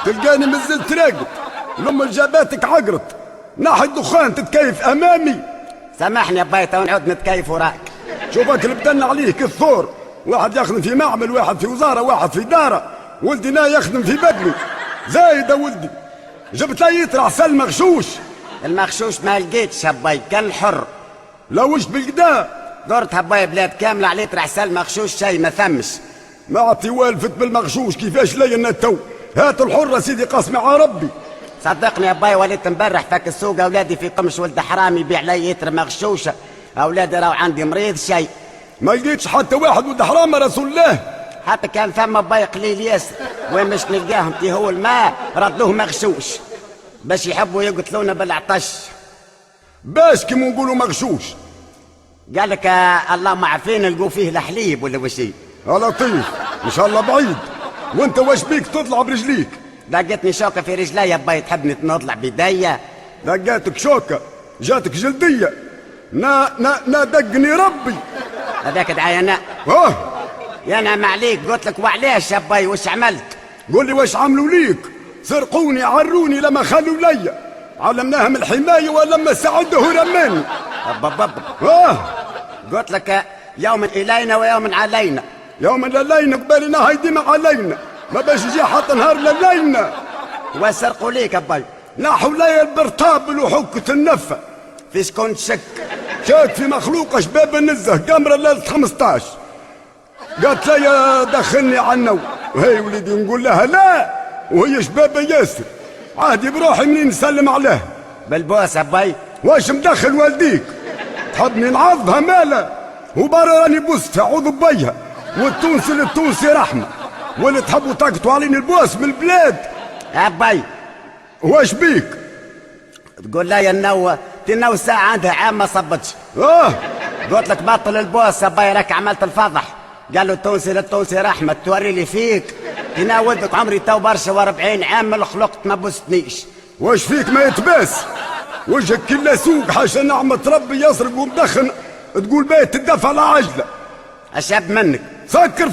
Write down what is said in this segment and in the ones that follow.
تلقاني مازلت راقد، لما جاباتك عقرت ناحي الدخان تتكيف امامي. سامحني يا باي تو نعود نتكيف وراك. شوفك البدن عليك الثور، واحد يخدم في معمل، واحد في وزاره، واحد في داره، ولدي نا يخدم في بدني زايده. ولدي جبت لي يطرح سل مغشوش. المغشوش ما لقيتش هباي، كان الحر. لا وش بالقدا دورت هباي بلاد كامله عليه طرح سل مغشوش شي ما ثمش. ما عطي والفت بالمغشوش كيفاش لي تو. هات الحرة سيدي قاسمي على ربي. صدقني يا باي وليت نبرح فك السوق، اولادي في قمش ولد حرام يبيع لي يتر مغشوشه، اولادي راهو عندي مريض شي. ما لقيتش حتى واحد ولد حرام رسول الله. حتى كان ثم باي قليل ياسر، وين مش نلقاهم تي هو الماء ردوه مغشوش باش يحبوا يقتلونا بالعطش. باش كيما نقولوا مغشوش. قال لك الله ما عارفين نلقوا فيه الحليب ولا وشي. لطيف ان شاء الله بعيد. وانت واش بيك تطلع برجليك؟ دقتني شوكه في رجلي يا باي، تحبني نطلع بيديا؟ دقاتك شوكه جاتك جلديه. نا دقني ربي. هذاك دعاينا. ينعم عليك، قلت لك وعليش يا باي وش عملت؟ قول لي واش عملوا ليك؟ سرقوني عروني لما خلوا ليا، علمناهم الحمايه ولما ساعده رماني. قلت لك يوم الينا ويوم علينا. يوم للينا قبالنا هايدي ما علينا، ما باش يجي حتى نهار للينا. وسرقوا ليك يا باي؟ ناحوا لي البرطابل وحكة النفة. فيش كنت شك؟ شاك في مخلوقة شباب النزه قمرة ليلة 15 قالت لي دخلني على النوم، وهي وليدي نقول لها لا، وهي شبابة ياسر عادي بروحي منين نسلم عليها. بالبوس يا باي؟ واش مدخل والديك؟ تحبني نعضها مالا؟ وبرا راني بوست اعوذ بيها، والتونسي للتونسي رحمه، ولا تحبوا تقطوا علينا البوس من البلاد؟ يا باي واش بيك؟ تقول لي النو ساعة عندها عام ما صبتش. قلت لك بطل البوس يا باي، راك عملت الفضح. قال له التونسي للتونسي رحمه، توري لي فيك تناولتك عمري تو برشا و40 عام من خلقت ما بوستنيش. واش فيك ما يتباس؟ وجهك كله سوق، حاشا نعمة ربي يسرق ومدخن تقول بيت تدفع على عجلة. أشاب منك. سكر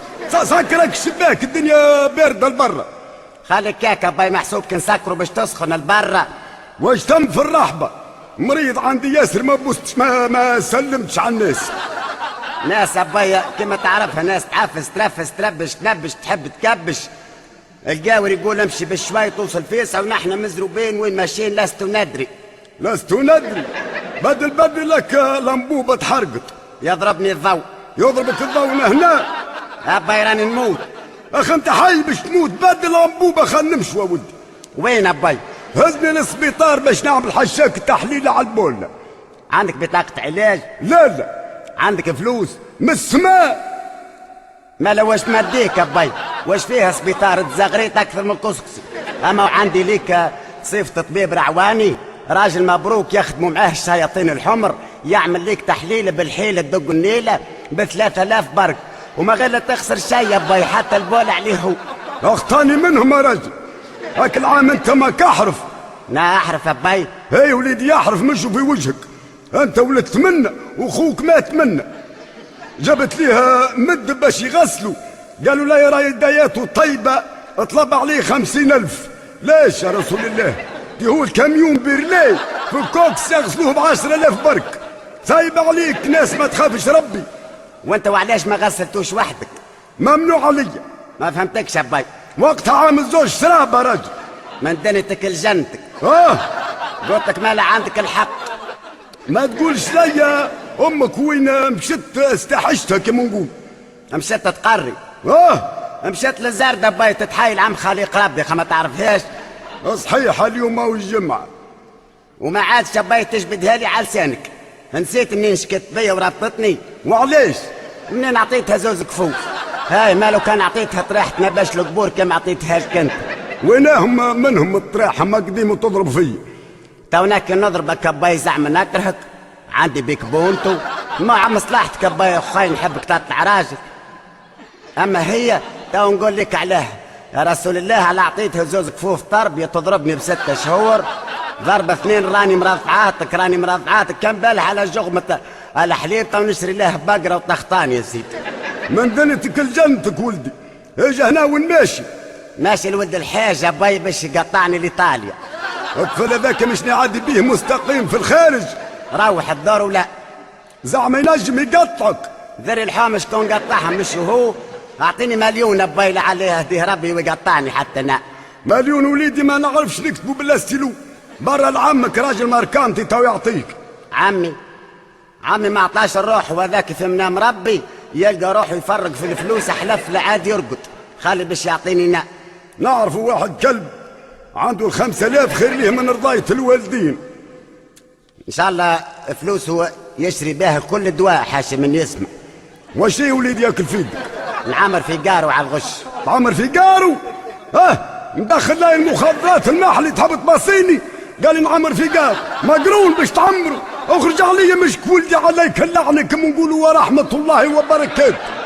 سكرك الشباك، الدنيا باردة لبرا. خليك كاكا باي، محسوب كنسكروا باش تسخن لبرا. واش تم في الرحبة؟ مريض عندي ياسر ما بوستش ما سلمتش على الناس. ناس أبايا كما تعرفها، ناس تعفس ترفس تلبش تنبش تحب تكبش. القاور يقول امشي بالشوي توصل فيسع، ونحن مزروبين وين ماشيين لست ندري. لست ندري؟ بدل لك لمبوبة تحرقت. يضربني الضوء. يضربك الضوء هنا؟ أباي راني نموت. أخي أنت حي باش تموت، بدل لمبوبة خلينا نمشوا ولدي. وين أباي؟ هزني للسبيطار باش نعمل حشاك تحليل على البولة. عندك بطاقة علاج؟ لا. عندك فلوس؟ من السماء. مالا واش ماديك أباي؟ واش فيها سبيطار تزغريت أكثر من كسكسي؟ أما عندي ليك صفة طبيب رعواني، راجل مبروك يخدموا معاه الشياطين الحمر، يعمل ليك تحليل بالحيلة تدق النيلة ب3000 برك، وما غير تخسر شي يا باي، حتى البول عليه هو. اخطاني منهم يا راجل، هاك العام انت ما كحرف. لا احرف يا باي. هي وليدي يحرف مشوا في وجهك، انت ولدت منا واخوك مات منا. جابت ليها مد باش يغسلوا، قالوا لا يا راي داياته طيبه اطلب عليه 50,000. ليش يا رسول الله؟ دي هو الكاميون بيرلي في الكوكس يغسلوه ب10,000 برك. سايب عليك ناس ما تخافش ربي. وانت وعلاش ما غسلتوش وحدك؟ ممنوع عليا. ما فهمتكش يا باي. وقتها عامل زوج شراب يا راجل. من دنيتك لجنتك. قلت لك مالا عندك الحق. ما تقولش ليا امك وين مشت استحشتها كما نقول. مشت تقري. مشت للزردة باي تتحايل عم خليق ربي ما تعرفهاش. صحيح اليوم هو الجمعة. وما عادش باي تجبدها لي على لسانك. نسيت اني شكت بيا وربطتني. وعليش؟ منين عطيتها زوز كفوف. هاي مالو كان عطيتها طريحة نباش القبور كما عطيتها لك انت. وينهم منهم الطريحة ما قديموا تضرب فيا. توناك نضربك باي زعما نكرهك، عندي بيك بونتو، مع مصلحتك باي خاي نحبك تطلع راجل. اما هي تو نقول لك عليها يا رسول الله، على عطيتها زوز كفوف تربية تضربني ب6 شهور، ضربة 2 راني مرضعاتك كان بالها على جغمة الحليب تو نشري له بقرة وطخطان يا سيدي. من دنيتك لجنتك ولدي، اجي هنا وين ماشي ماشي الولد الحاجة باي باش يقطعني لإيطاليا. الطفل هذاك مش نعدي بيه مستقيم في الخارج. روح الدار ولا زعما ينجم يقطعك. ذري الحومة شكون قطعها مش هو. أعطيني مليون بايلة عليه هديه ربي ويقطعني حتى أنا. مليون وليدي ما نعرفش نكتبوا بالستيلو. برا لعمك راجل ماركانتي تو يعطيك. عمي ما عطاش الروح وذاك في منام ربي يلقى روحه يفرق في الفلوس أحلف لعاد يرقد. خالي باش يعطيني نعرف واحد كلب عنده 5000 خير ليه من رضاية الوالدين. إن شاء الله فلوسه يشري بها كل دواء حاشا من يسمع. واش يا وليدي ياكل في يدك؟ نعمر في قارو على الغش. تعمر في قارو؟ ندخل لي المخدرات المحلي تحب تباصيني. قال لي نعمر في قارو مقرون باش تعمروا. اخرج علي مشك ولدي عليك لعنك ونقولوا ورحمة الله وبركاته.